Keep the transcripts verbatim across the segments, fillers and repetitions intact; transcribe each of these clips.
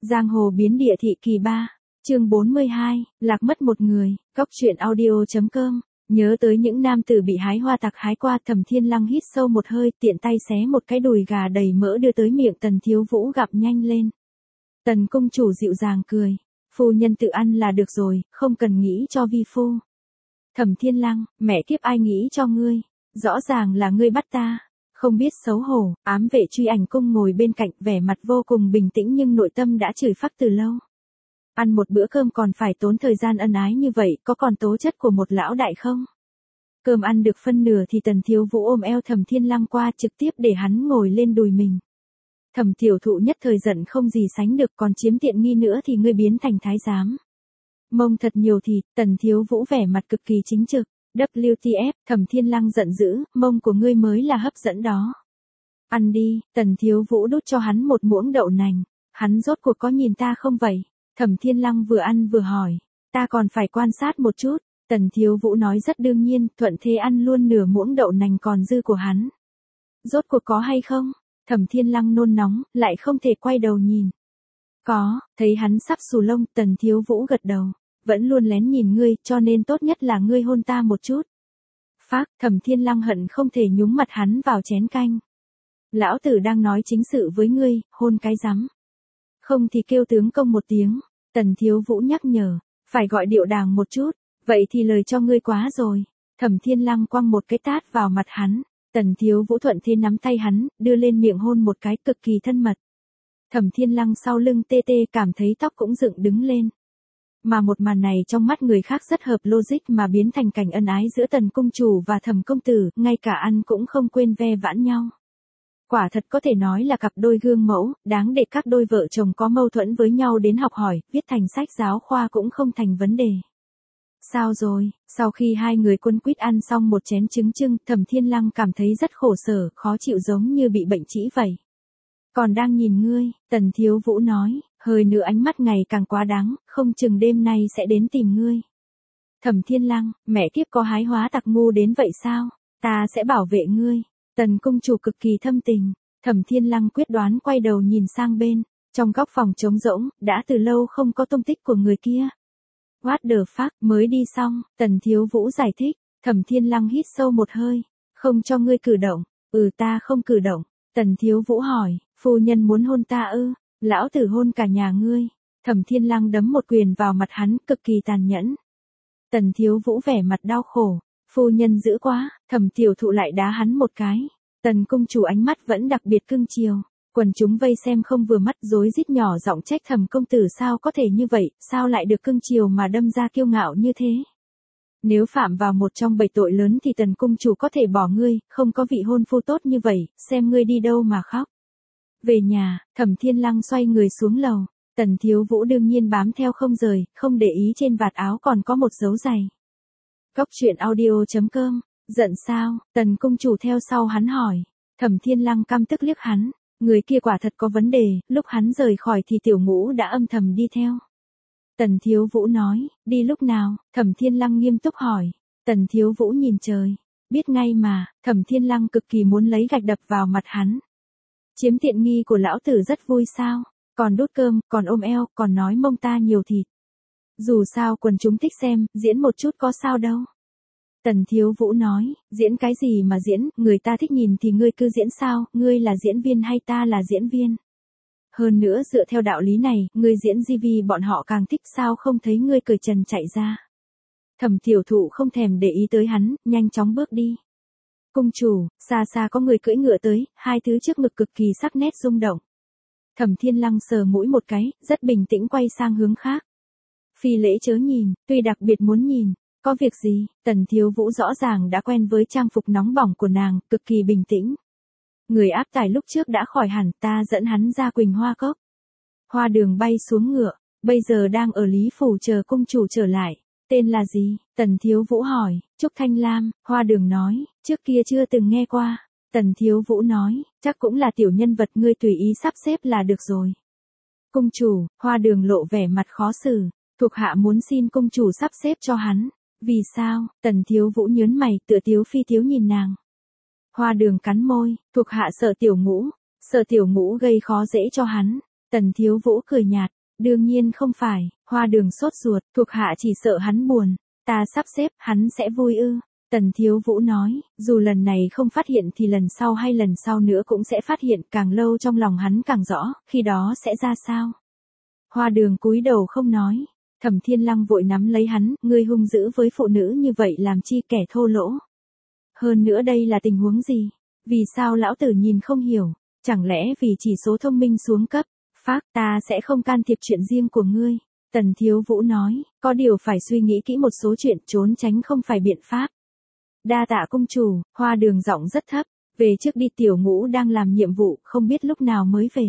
Giang hồ biến địa thị kỳ ba, chương bốn mươi hai, lạc mất một người, góc truyện audio chấm com. Nhớ tới những nam tử bị hái hoa tặc hái qua, Thẩm Thiên Lăng hít sâu một hơi, tiện tay xé một cái đùi gà đầy mỡ đưa tới miệng Tần Thiếu Vũ gặm nhanh lên. Tần công chủ dịu dàng cười, phu nhân tự ăn là được rồi, không cần nghĩ cho vi phu. Thẩm Thiên Lăng, mẹ kiếp ai nghĩ cho ngươi, rõ ràng là ngươi bắt ta. Không biết xấu hổ, ám vệ Truy Ảnh Cung ngồi bên cạnh, vẻ mặt vô cùng bình tĩnh nhưng nội tâm đã chửi phắc từ lâu. Ăn một bữa cơm còn phải tốn thời gian ân ái như vậy, có còn tố chất của một lão đại không? Cơm ăn được phân nửa thì Tần Thiếu Vũ ôm eo Thẩm Thiên Lăng qua, trực tiếp để hắn ngồi lên đùi mình. Thẩm tiểu thụ nhất thời giận không gì sánh được, còn chiếm tiện nghi nữa thì ngươi biến thành thái giám. Mông thật nhiều thịt, Tần Thiếu Vũ vẻ mặt cực kỳ chính trực. vê kép tê ép, Thẩm Thiên Lăng giận dữ, mông của ngươi mới là hấp dẫn đó. Ăn đi, Tần Thiếu Vũ đút cho hắn một muỗng đậu nành, hắn rốt cuộc có nhìn ta không vậy? Thẩm Thiên Lăng vừa ăn vừa hỏi, ta còn phải quan sát một chút, Tần Thiếu Vũ nói rất đương nhiên, thuận thế ăn luôn nửa muỗng đậu nành còn dư của hắn. Rốt cuộc có hay không? Thẩm Thiên Lăng nôn nóng, lại không thể quay đầu nhìn. Có, thấy hắn sắp xù lông, Tần Thiếu Vũ gật đầu. Vẫn luôn lén nhìn ngươi, cho nên tốt nhất là ngươi hôn ta một chút. Phác, Thẩm Thiên Lăng hận không thể nhúng mặt hắn vào chén canh. Lão tử đang nói chính sự với ngươi, hôn cái rắm. Không thì kêu tướng công một tiếng, Tần Thiếu Vũ nhắc nhở, phải gọi điệu đàng một chút, vậy thì lời cho ngươi quá rồi. Thẩm Thiên Lăng quăng một cái tát vào mặt hắn, Tần Thiếu Vũ thuận thế nắm tay hắn, đưa lên miệng hôn một cái cực kỳ thân mật. Thẩm Thiên Lăng sau lưng tê tê cảm thấy tóc cũng dựng đứng lên. Mà một màn này trong mắt người khác rất hợp logic mà biến thành cảnh ân ái giữa Tần công chủ và Thẩm công tử, ngay cả ăn cũng không quên ve vãn nhau. Quả thật có thể nói là cặp đôi gương mẫu, đáng để các đôi vợ chồng có mâu thuẫn với nhau đến học hỏi, viết thành sách giáo khoa cũng không thành vấn đề. Sao rồi, sau khi hai người quấn quýt ăn xong một chén trứng trưng, Thẩm Thiên Lăng cảm thấy rất khổ sở, khó chịu giống như bị bệnh trĩ vậy. Còn đang nhìn ngươi, Tần Thiếu Vũ nói, hơi nữa ánh mắt ngày càng quá đáng, không chừng đêm nay sẽ đến tìm ngươi. Thẩm Thiên Lăng, mẹ kiếp có hái hóa tặc ngu đến vậy sao? Ta sẽ bảo vệ ngươi. Tần công chủ cực kỳ thâm tình. Thẩm Thiên Lăng quyết đoán quay đầu nhìn sang bên, trong góc phòng trống rỗng, đã từ lâu không có tung tích của người kia. What the fuck, mới đi xong, Tần Thiếu Vũ giải thích. Thẩm Thiên Lăng hít sâu một hơi, không cho ngươi cử động. Ừ, ta không cử động. Tần Thiếu Vũ hỏi, phu nhân muốn hôn ta ư? Lão tử hôn cả nhà ngươi. Thẩm Thiên Lăng đấm một quyền vào mặt hắn, cực kỳ tàn nhẫn. Tần Thiếu Vũ vẻ mặt đau khổ, phu nhân dữ quá, Thẩm tiểu thụ lại đá hắn một cái. Tần công chủ ánh mắt vẫn đặc biệt cưng chiều, quần chúng vây xem không vừa mắt rối rít nhỏ giọng trách Thẩm công tử sao có thể như vậy, sao lại được cưng chiều mà đâm ra kiêu ngạo như thế. Nếu phạm vào một trong bảy tội lớn thì Tần công chủ có thể bỏ ngươi, không có vị hôn phu tốt như vậy, xem ngươi đi đâu mà khóc. Về nhà, Thẩm Thiên Lăng xoay người xuống lầu, Tần Thiếu Vũ đương nhiên bám theo không rời, không để ý trên vạt áo còn có một dấu giày. Góc truyện audio chấm com, giận sao? Tần công chủ theo sau hắn hỏi. Thẩm Thiên Lăng căm tức liếc hắn, người kia quả thật có vấn đề, lúc hắn rời khỏi thì Tiểu Ngũ đã âm thầm đi theo. Tần Thiếu Vũ nói, đi lúc nào? Thẩm Thiên Lăng nghiêm túc hỏi. Tần Thiếu Vũ nhìn trời, biết ngay mà, Thẩm Thiên Lăng cực kỳ muốn lấy gạch đập vào mặt hắn. Chiếm tiện nghi của lão tử rất vui sao, còn đút cơm, còn ôm eo, còn nói mông ta nhiều thịt. Dù sao quần chúng thích xem, diễn một chút có sao đâu. Tần Thiếu Vũ nói, diễn cái gì mà diễn, người ta thích nhìn thì ngươi cứ diễn sao, ngươi là diễn viên hay ta là diễn viên. Hơn nữa dựa theo đạo lý này, ngươi diễn gi vi bọn họ càng thích sao không thấy ngươi cởi trần chạy ra. Thẩm tiểu thụ không thèm để ý tới hắn, nhanh chóng bước đi. Cung chủ, xa xa có người cưỡi ngựa tới, hai thứ trước ngực cực kỳ sắc nét rung động. Thẩm Thiên Lăng sờ mũi một cái, rất bình tĩnh quay sang hướng khác. Phi lễ chớ nhìn, tuy đặc biệt muốn nhìn, có việc gì? Tần Thiếu Vũ rõ ràng đã quen với trang phục nóng bỏng của nàng, cực kỳ bình tĩnh. Người áp tải lúc trước đã khỏi hẳn, ta dẫn hắn ra Quỳnh Hoa Cốc. Hoa Đường bay xuống ngựa, bây giờ đang ở Lý Phủ chờ cung chủ trở lại. Tên là gì? Tần Thiếu Vũ hỏi. Trúc Thanh Lam. Hoa Đường nói, trước kia chưa từng nghe qua. Tần Thiếu Vũ nói, chắc cũng là tiểu nhân vật, ngươi tùy ý sắp xếp là được rồi. Cung chủ. Hoa Đường lộ vẻ mặt khó xử, thuộc hạ muốn xin cung chủ sắp xếp cho hắn. Vì sao? Tần Thiếu Vũ nhớn mày, tựa Tiếu Phi Tiếu nhìn nàng. Hoa Đường cắn môi, thuộc hạ sợ Tiểu Ngũ, sợ Tiểu Ngũ gây khó dễ cho hắn. Tần Thiếu Vũ cười nhạt, đương nhiên không phải, Hoa Đường sốt ruột, thuộc hạ chỉ sợ hắn buồn, ta sắp xếp, hắn sẽ vui ư. Tần Thiếu Vũ nói, dù lần này không phát hiện thì lần sau hay lần sau nữa cũng sẽ phát hiện, càng lâu trong lòng hắn càng rõ, khi đó sẽ ra sao. Hoa Đường cúi đầu không nói, Thẩm Thiên Lăng vội nắm lấy hắn, ngươi hung dữ với phụ nữ như vậy làm chi, kẻ thô lỗ. Hơn nữa đây là tình huống gì? Vì sao lão tử nhìn không hiểu? Chẳng lẽ vì chỉ số thông minh xuống cấp? Phác, ta sẽ không can thiệp chuyện riêng của ngươi. Tần Thiếu Vũ nói, có điều phải suy nghĩ kỹ một số chuyện, trốn tránh không phải biện pháp. Đa tạ công chủ. Hoa Đường giọng rất thấp, về trước đi, Tiểu Ngũ đang làm nhiệm vụ, không biết lúc nào mới về.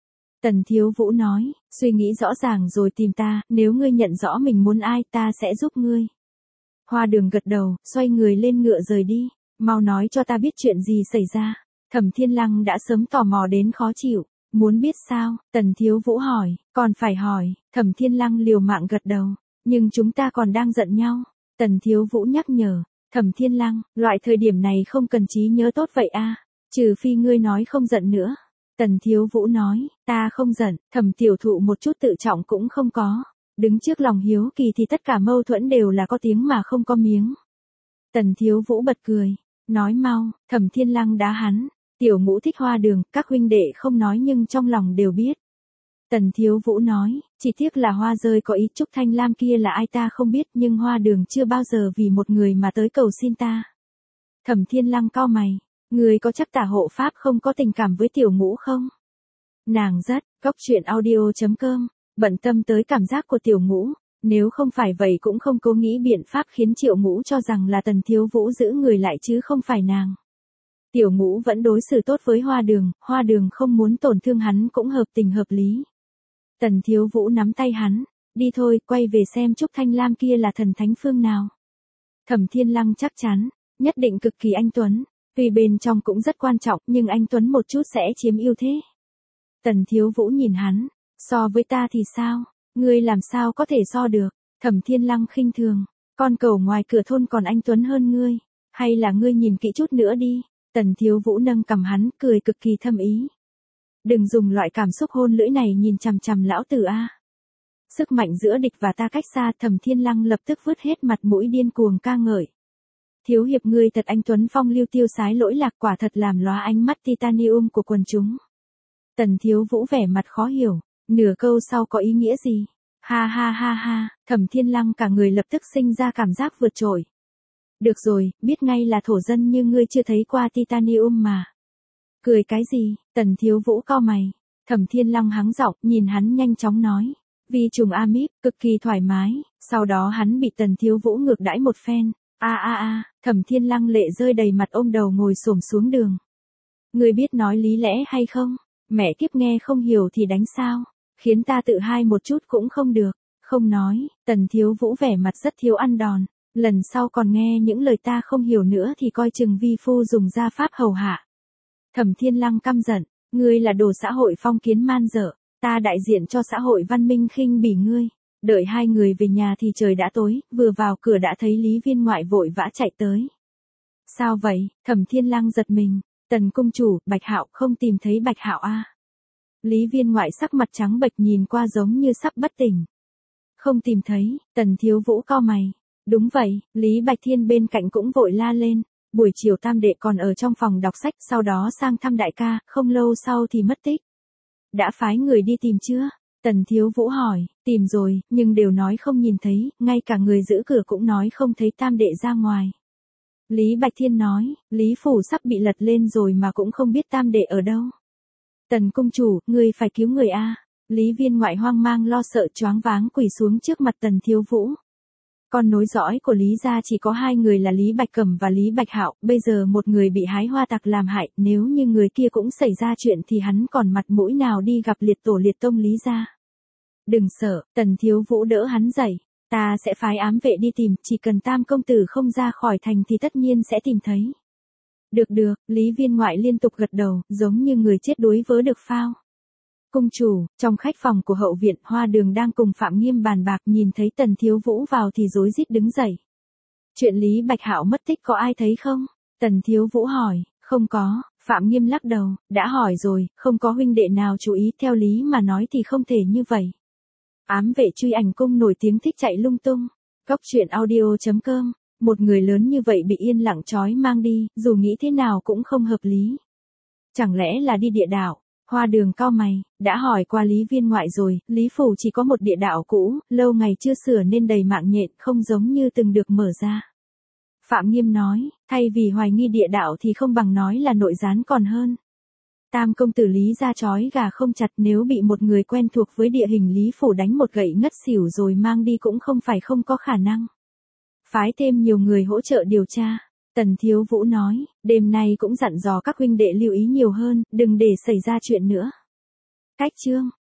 Tần Thiếu Vũ nói, suy nghĩ rõ ràng rồi tìm ta, nếu ngươi nhận rõ mình muốn ai ta sẽ giúp ngươi. Hoa Đường gật đầu, xoay người lên ngựa rời đi, mau nói cho ta biết chuyện gì xảy ra. Thẩm Thiên Lăng đã sớm tò mò đến khó chịu, muốn biết sao, Tần Thiếu Vũ hỏi, còn phải hỏi, Thẩm Thiên Lăng liều mạng gật đầu, nhưng chúng ta còn đang giận nhau. Tần Thiếu Vũ nhắc nhở, Thẩm Thiên Lăng, loại thời điểm này không cần trí nhớ tốt vậy a, trừ phi ngươi nói không giận nữa. Tần Thiếu Vũ nói, ta không giận, Thẩm tiểu thụ một chút tự trọng cũng không có. Đứng trước lòng hiếu kỳ thì tất cả mâu thuẫn đều là có tiếng mà không có miếng. Tần Thiếu Vũ bật cười, nói mau, Thẩm Thiên Lăng đá hắn, Tiểu Ngũ thích Hoa Đường, các huynh đệ không nói nhưng trong lòng đều biết. Tần Thiếu Vũ nói, chỉ tiếc là Hoa rơi có ý, Trúc Thanh Lam kia là ai ta không biết, nhưng Hoa Đường chưa bao giờ vì một người mà tới cầu xin ta. Thẩm Thiên Lăng cau mày, người có chắc Tả Hộ Pháp không có tình cảm với Tiểu Ngũ không? Nàng rất, góc truyện audio chấm com, bận tâm tới cảm giác của Tiểu Ngũ, nếu không phải vậy cũng không cố nghĩ biện pháp khiến Triệu Ngũ cho rằng là Tần Thiếu Vũ giữ người lại chứ không phải nàng. Tiểu Ngũ vẫn đối xử tốt với Hoa Đường, Hoa Đường không muốn tổn thương hắn cũng hợp tình hợp lý. Tần Thiếu Vũ nắm tay hắn, đi thôi, quay về xem Trúc Thanh Lam kia là thần thánh phương nào. Thẩm Thiên Lăng chắc chắn, nhất định cực kỳ anh tuấn, vì bên trong cũng rất quan trọng nhưng anh tuấn một chút sẽ chiếm ưu thế. Tần Thiếu Vũ nhìn hắn, so với ta thì sao, ngươi làm sao có thể so được. Thẩm Thiên Lăng khinh thường, con cẩu ngoài cửa thôn còn anh tuấn hơn ngươi, hay là ngươi nhìn kỹ chút nữa đi. Tần Thiếu Vũ nâng cằm hắn, cười cực kỳ thâm ý. Đừng dùng loại cảm xúc hôn lưỡi này nhìn chằm chằm lão tử a. Sức mạnh giữa địch và ta cách xa, Thẩm Thiên Lăng lập tức vứt hết mặt mũi điên cuồng ca ngợi. Thiếu hiệp ngươi thật anh tuấn phong lưu tiêu sái lỗi lạc, quả thật làm lóa ánh mắt titanium của quần chúng. Tần Thiếu Vũ vẻ mặt khó hiểu, nửa câu sau có ý nghĩa gì? Ha ha ha ha, Thẩm Thiên Lăng cả người lập tức sinh ra cảm giác vượt trội. Được rồi, biết ngay là thổ dân như ngươi chưa thấy qua titanium mà. Cười cái gì? Tần Thiếu Vũ cau mày. Thẩm Thiên Lăng hắng giọng, nhìn hắn nhanh chóng nói. Vi trùng amip, cực kỳ thoải mái. Sau đó hắn bị Tần Thiếu Vũ ngược đãi một phen. A a a, Thẩm Thiên Lăng lệ rơi đầy mặt, ôm đầu ngồi xổm xuống đường. Ngươi biết nói lý lẽ hay không? Mẹ kiếp, nghe không hiểu thì đánh sao? Khiến ta tự hai một chút cũng không được. Không nói, Tần Thiếu Vũ vẻ mặt rất thiếu ăn đòn. Lần sau còn nghe những lời ta không hiểu nữa thì coi chừng vi phu dùng gia pháp hầu hạ. Thẩm Thiên Lăng căm giận, ngươi là đồ xã hội phong kiến man dợ, ta đại diện cho xã hội văn minh khinh bỉ ngươi. Đợi hai người về nhà thì trời đã tối, vừa vào cửa đã thấy Lý Viên Ngoại vội vã chạy tới. Sao vậy? Thẩm Thiên Lăng giật mình, Tần công chủ, Bạch Hạo, không tìm thấy Bạch Hạo a? Lý Viên Ngoại sắc mặt trắng bệch nhìn qua giống như sắp bất tỉnh. Không tìm thấy, Tần Thiếu Vũ cau mày. Đúng vậy, Lý Bạch Thiên bên cạnh cũng vội la lên. Buổi chiều tam đệ còn ở trong phòng đọc sách, sau đó sang thăm đại ca, không lâu sau thì mất tích. Đã phái người đi tìm chưa? Tần Thiếu Vũ hỏi, tìm rồi, nhưng đều nói không nhìn thấy, ngay cả người giữ cửa cũng nói không thấy tam đệ ra ngoài. Lý Bạch Thiên nói, Lý phủ sắp bị lật lên rồi mà cũng không biết tam đệ ở đâu. Tần công chủ, ngươi phải cứu người a. Lý Viên Ngoại hoang mang lo sợ choáng váng quỳ xuống trước mặt Tần Thiếu Vũ. Con nối dõi của Lý gia chỉ có hai người là Lý Bạch Cẩm và Lý Bạch Hạo, bây giờ một người bị hái hoa tặc làm hại, nếu như người kia cũng xảy ra chuyện thì hắn còn mặt mũi nào đi gặp liệt tổ liệt tông Lý gia. Đừng sợ, Tần Thiếu Vũ đỡ hắn dậy, ta sẽ phái ám vệ đi tìm, chỉ cần Tam công tử không ra khỏi thành thì tất nhiên sẽ tìm thấy. Được được, Lý Viên Ngoại liên tục gật đầu, giống như người chết đuối vớ được phao. Cung chủ, trong khách phòng của hậu viện, Hoa Đường đang cùng Phạm Nghiêm bàn bạc, nhìn thấy Tần Thiếu Vũ vào thì rối rít đứng dậy. Chuyện Lý Bạch Hạo mất tích có ai thấy không? Tần Thiếu Vũ hỏi, không có, Phạm Nghiêm lắc đầu, đã hỏi rồi, không có huynh đệ nào chú ý, theo lý mà nói thì không thể như vậy. Ám vệ truy ảnh cung nổi tiếng thích chạy lung tung. Góc truyện audio chấm com, một người lớn như vậy bị yên lặng trói mang đi, dù nghĩ thế nào cũng không hợp lý. Chẳng lẽ là đi địa đạo? Hoa Đường cau mày, đã hỏi qua Lý Viên Ngoại rồi, Lý Phủ chỉ có một địa đạo cũ, lâu ngày chưa sửa nên đầy mạng nhện, không giống như từng được mở ra. Phạm Nghiêm nói, thay vì hoài nghi địa đạo thì không bằng nói là nội gián còn hơn. Tam công tử Lý ra trói gà không chặt, nếu bị một người quen thuộc với địa hình Lý Phủ đánh một gậy ngất xỉu rồi mang đi cũng không phải không có khả năng. Phái thêm nhiều người hỗ trợ điều tra. Tần Thiếu Vũ nói, đêm nay cũng dặn dò các huynh đệ lưu ý nhiều hơn, đừng để xảy ra chuyện nữa. Cách chương